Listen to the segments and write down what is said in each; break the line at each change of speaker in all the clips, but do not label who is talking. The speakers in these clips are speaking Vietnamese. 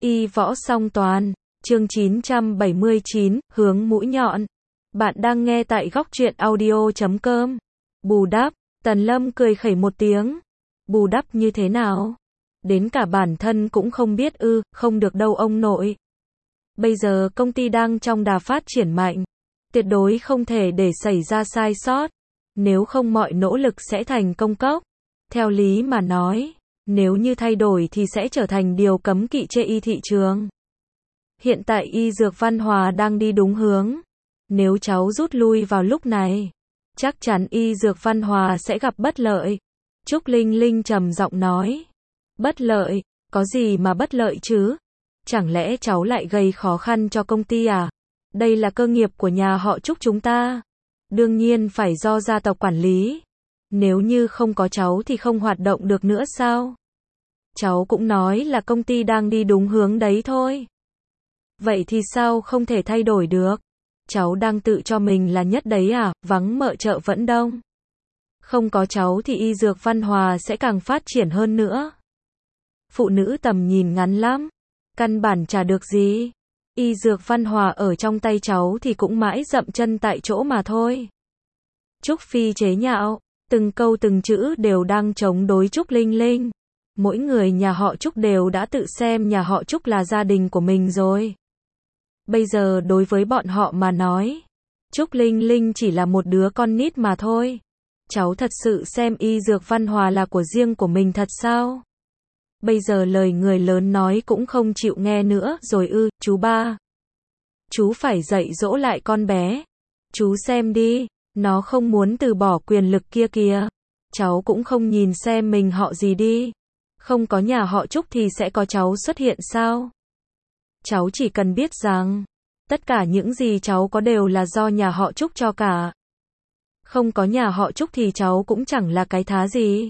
Y võ song toàn, chương 979, hướng mũi nhọn. Bạn đang nghe tại góc truyện audio.com. Bù đắp, Tần Lâm cười khẩy một tiếng. Bù đắp như thế nào? Đến cả bản thân cũng không biết ư, không được đâu ông nội. Bây giờ công ty đang trong đà phát triển mạnh. Tuyệt đối không thể để xảy ra sai sót. Nếu không mọi nỗ lực sẽ thành công cốc. Theo lý mà nói, nếu như thay đổi thì sẽ trở thành điều cấm kỵ trên y thị trường. Hiện tại y dược Văn Hòa đang đi đúng hướng. Nếu cháu rút lui vào lúc này, chắc chắn y dược Văn Hòa sẽ gặp bất lợi. Trúc Linh Linh trầm giọng nói. Bất lợi? Có gì mà bất lợi chứ? Chẳng lẽ cháu lại gây khó khăn cho công ty à? Đây là cơ nghiệp của nhà họ Trúc chúng ta. Đương nhiên phải do gia tộc quản lý. Nếu như không có cháu thì không hoạt động được nữa sao? Cháu cũng nói là công ty đang đi đúng hướng đấy thôi. Vậy thì sao không thể thay đổi được? Cháu đang tự cho mình là nhất đấy à, vắng mợ chợ vẫn đông. Không có cháu thì y dược Văn Hòa sẽ càng phát triển hơn nữa. Phụ nữ tầm nhìn ngắn lắm. Căn bản chả được gì. Y dược Văn Hòa ở trong tay cháu thì cũng mãi dậm chân tại chỗ mà thôi. Trúc Phi chế nhạo. Từng câu từng chữ đều đang chống đối Trúc Linh Linh. Mỗi người nhà họ Trúc đều đã tự xem nhà họ Trúc là gia đình của mình rồi. Bây giờ đối với bọn họ mà nói, Trúc Linh Linh chỉ là một đứa con nít mà thôi. Cháu thật sự xem y dược Văn Hòa là của riêng của mình thật sao? Bây giờ lời người lớn nói cũng không chịu nghe nữa rồi ư, chú ba. Chú phải dạy dỗ lại con bé. Chú xem đi, nó không muốn từ bỏ quyền lực kia kìa. Cháu cũng không nhìn xem mình họ gì đi. Không có nhà họ Trúc thì sẽ có cháu xuất hiện sao? Cháu chỉ cần biết rằng, tất cả những gì cháu có đều là do nhà họ Trúc cho cả. Không có nhà họ Trúc thì cháu cũng chẳng là cái thá gì.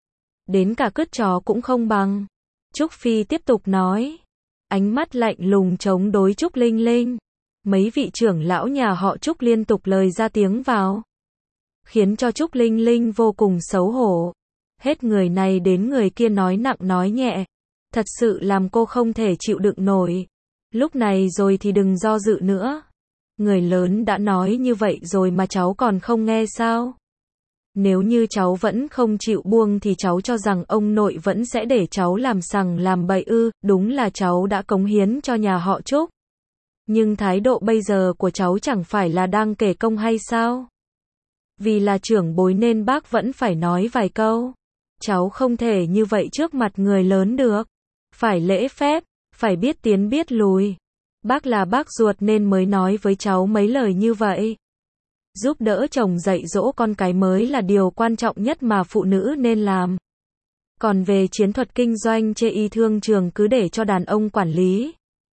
Đến cả cứt chó cũng không bằng. Trúc Phi tiếp tục nói. Ánh mắt lạnh lùng chống đối Trúc Linh Linh. Mấy vị trưởng lão nhà họ Trúc liên tục lời ra tiếng vào. Khiến cho Trúc Linh Linh vô cùng xấu hổ. Hết người này đến người kia nói nặng nói nhẹ. Thật sự làm cô không thể chịu đựng nổi. Lúc này rồi thì đừng do dự nữa. Người lớn đã nói như vậy rồi mà cháu còn không nghe sao? Nếu như cháu vẫn không chịu buông thì cháu cho rằng ông nội vẫn sẽ để cháu làm sằng làm bậy ư? Đúng là cháu đã cống hiến cho nhà họ Trúc. Nhưng thái độ bây giờ của cháu chẳng phải là đang kể công hay sao? Vì là trưởng bối nên bác vẫn phải nói vài câu. Cháu không thể như vậy trước mặt người lớn được. Phải lễ phép, phải biết tiến biết lùi. Bác là bác ruột nên mới nói với cháu mấy lời như vậy. Giúp đỡ chồng dạy dỗ con cái mới là điều quan trọng nhất mà phụ nữ nên làm. Còn về chiến thuật kinh doanh chê y thương trường cứ để cho đàn ông quản lý.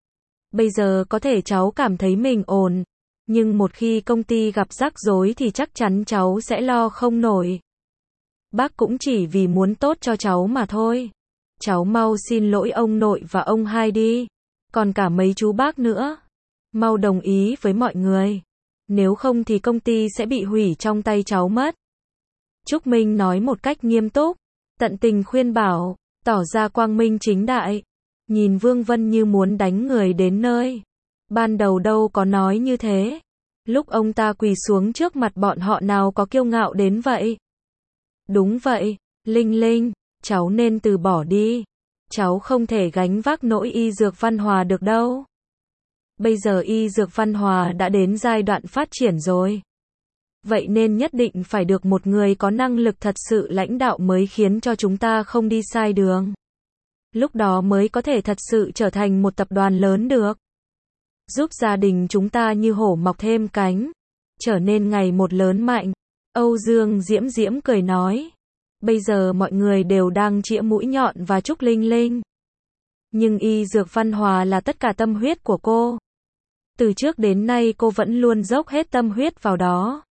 Bây giờ có thể cháu cảm thấy mình ổn. Nhưng một khi công ty gặp rắc rối thì chắc chắn cháu sẽ lo không nổi. Bác cũng chỉ vì muốn tốt cho cháu mà thôi. Cháu mau xin lỗi ông nội và ông hai đi. Còn cả mấy chú bác nữa. Mau đồng ý với mọi người. Nếu không thì công ty sẽ bị hủy trong tay cháu mất. Trúc Minh nói một cách nghiêm túc. Tận tình khuyên bảo. Tỏ ra quang minh chính đại. Nhìn Vương Vân như muốn đánh người đến nơi. Ban đầu đâu có nói như thế. Lúc ông ta quỳ xuống trước mặt bọn họ nào có kiêu ngạo đến vậy. Đúng vậy, Linh Linh, cháu nên từ bỏ đi. Cháu không thể gánh vác nỗi y dược Văn Hòa được đâu. Bây giờ y dược Văn Hòa đã đến giai đoạn phát triển rồi. Vậy nên nhất định phải được một người có năng lực thật sự lãnh đạo mới khiến cho chúng ta không đi sai đường. Lúc đó mới có thể thật sự trở thành một tập đoàn lớn được. Giúp gia đình chúng ta như hổ mọc thêm cánh. Trở nên ngày một lớn mạnh. Âu Dương Diễm Diễm cười nói. Bây giờ mọi người đều đang chĩa mũi nhọn và Trúc Linh Linh. Nhưng y dược Văn Hòa là tất cả tâm huyết của cô. Từ trước đến nay cô vẫn luôn dốc hết tâm huyết vào đó.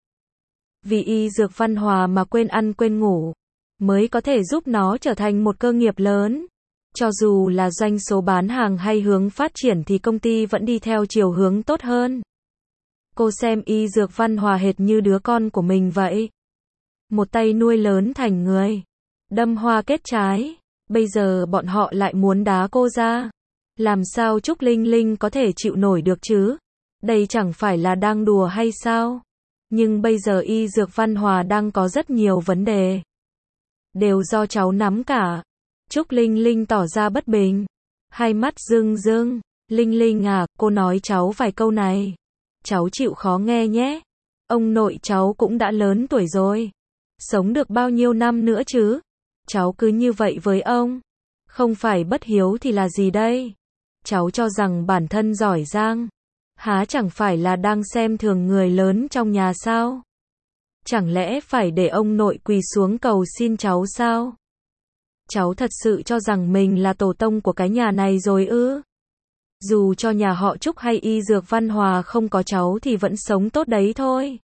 Vì y dược Văn Hòa mà quên ăn quên ngủ. Mới có thể giúp nó trở thành một cơ nghiệp lớn. Cho dù là doanh số bán hàng hay hướng phát triển thì công ty vẫn đi theo chiều hướng tốt hơn. Cô xem y dược Văn Hòa hệt như đứa con của mình vậy. Một tay nuôi lớn thành người. Đâm hoa kết trái. Bây giờ bọn họ lại muốn đá cô ra. Làm sao Trúc Linh Linh có thể chịu nổi được chứ? Đây chẳng phải là đang đùa hay sao? Nhưng bây giờ y dược Văn Hòa đang có rất nhiều vấn đề. Đều do cháu nắm cả. Trúc Linh Linh tỏ ra bất bình. Hai mắt rưng rưng. Linh Linh à, cô nói cháu vài câu này. Cháu chịu khó nghe nhé. Ông nội cháu cũng đã lớn tuổi rồi. Sống được bao nhiêu năm nữa chứ? Cháu cứ như vậy với ông. Không phải bất hiếu thì là gì đây? Cháu cho rằng bản thân giỏi giang. Há chẳng phải là đang xem thường người lớn trong nhà sao? Chẳng lẽ phải để ông nội quỳ xuống cầu xin cháu sao? Cháu thật sự cho rằng mình là tổ tông của cái nhà này rồi ư? Dù cho nhà họ Trúc hay y dược Văn Hòa không có cháu thì vẫn sống tốt đấy thôi.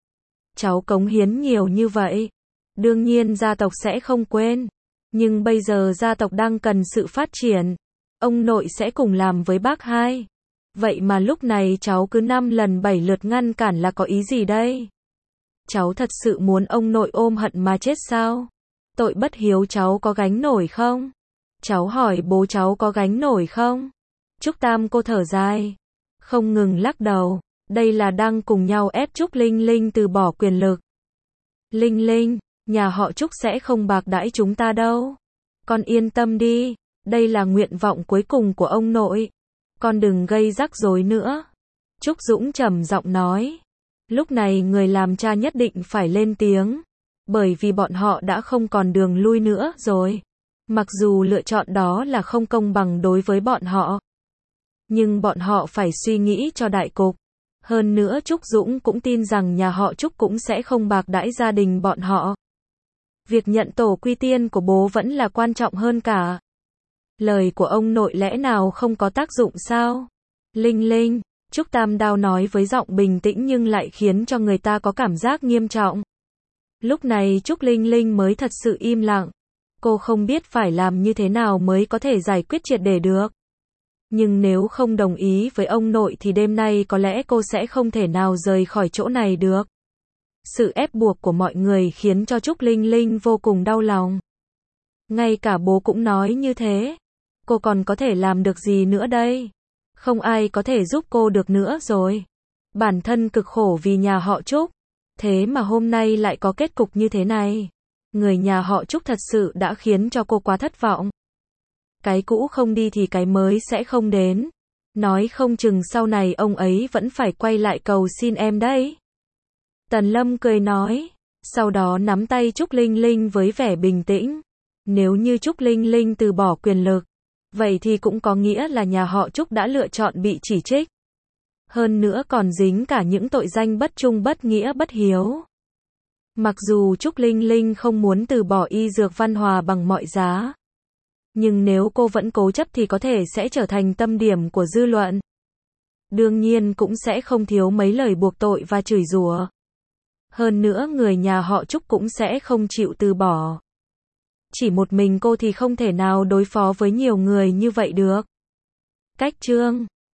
Cháu cống hiến nhiều như vậy. Đương nhiên gia tộc sẽ không quên. Nhưng bây giờ gia tộc đang cần sự phát triển. Ông nội sẽ cùng làm với bác hai. Vậy mà lúc này cháu cứ 5 lần 7 lượt ngăn cản là có ý gì đây? Cháu thật sự muốn ông nội ôm hận mà chết sao? Tội bất hiếu cháu có gánh nổi không? Cháu hỏi bố cháu có gánh nổi không? Trúc Tam cô thở dài. Không ngừng lắc đầu. Đây là đang cùng nhau ép Trúc Linh Linh từ bỏ quyền lực. Linh Linh, nhà họ Trúc sẽ không bạc đãi chúng ta đâu. Con yên tâm đi. Đây là nguyện vọng cuối cùng của ông nội. Con đừng gây rắc rối nữa. Trúc Dũng trầm giọng nói. Lúc này người làm cha nhất định phải lên tiếng. Bởi vì bọn họ đã không còn đường lui nữa rồi. Mặc dù lựa chọn đó là không công bằng đối với bọn họ. Nhưng bọn họ phải suy nghĩ cho đại cục. Hơn nữa Trúc Dũng cũng tin rằng nhà họ Trúc cũng sẽ không bạc đãi gia đình bọn họ. Việc nhận tổ quy tiên của bố vẫn là quan trọng hơn cả. Lời của ông nội lẽ nào không có tác dụng sao? Linh Linh, Trúc Tam Đao nói với giọng bình tĩnh nhưng lại khiến cho người ta có cảm giác nghiêm trọng. Lúc này Trúc Linh Linh mới thật sự im lặng. Cô không biết phải làm như thế nào mới có thể giải quyết triệt để được. Nhưng nếu không đồng ý với ông nội thì đêm nay có lẽ cô sẽ không thể nào rời khỏi chỗ này được. Sự ép buộc của mọi người khiến cho Trúc Linh Linh vô cùng đau lòng. Ngay cả bố cũng nói như thế. Cô còn có thể làm được gì nữa đây? Không ai có thể giúp cô được nữa rồi. Bản thân cực khổ vì nhà họ Trúc. Thế mà hôm nay lại có kết cục như thế này. Người nhà họ Trúc thật sự đã khiến cho cô quá thất vọng. Cái cũ không đi thì cái mới sẽ không đến. Nói không chừng sau này ông ấy vẫn phải quay lại cầu xin em đấy. Tần Lâm cười nói. Sau đó nắm tay Trúc Linh Linh với vẻ bình tĩnh. Nếu như Trúc Linh Linh từ bỏ quyền lực, vậy thì cũng có nghĩa là nhà họ Trúc đã lựa chọn bị chỉ trích. Hơn nữa còn dính cả những tội danh bất trung bất nghĩa bất hiếu. Mặc dù Trúc Linh Linh không muốn từ bỏ y dược Văn Hòa bằng mọi giá. Nhưng nếu cô vẫn cố chấp thì có thể sẽ trở thành tâm điểm của dư luận. Đương nhiên cũng sẽ không thiếu mấy lời buộc tội và chửi rủa. Hơn nữa người nhà họ Trúc cũng sẽ không chịu từ bỏ. Chỉ một mình cô thì không thể nào đối phó với nhiều người như vậy được. Cách chương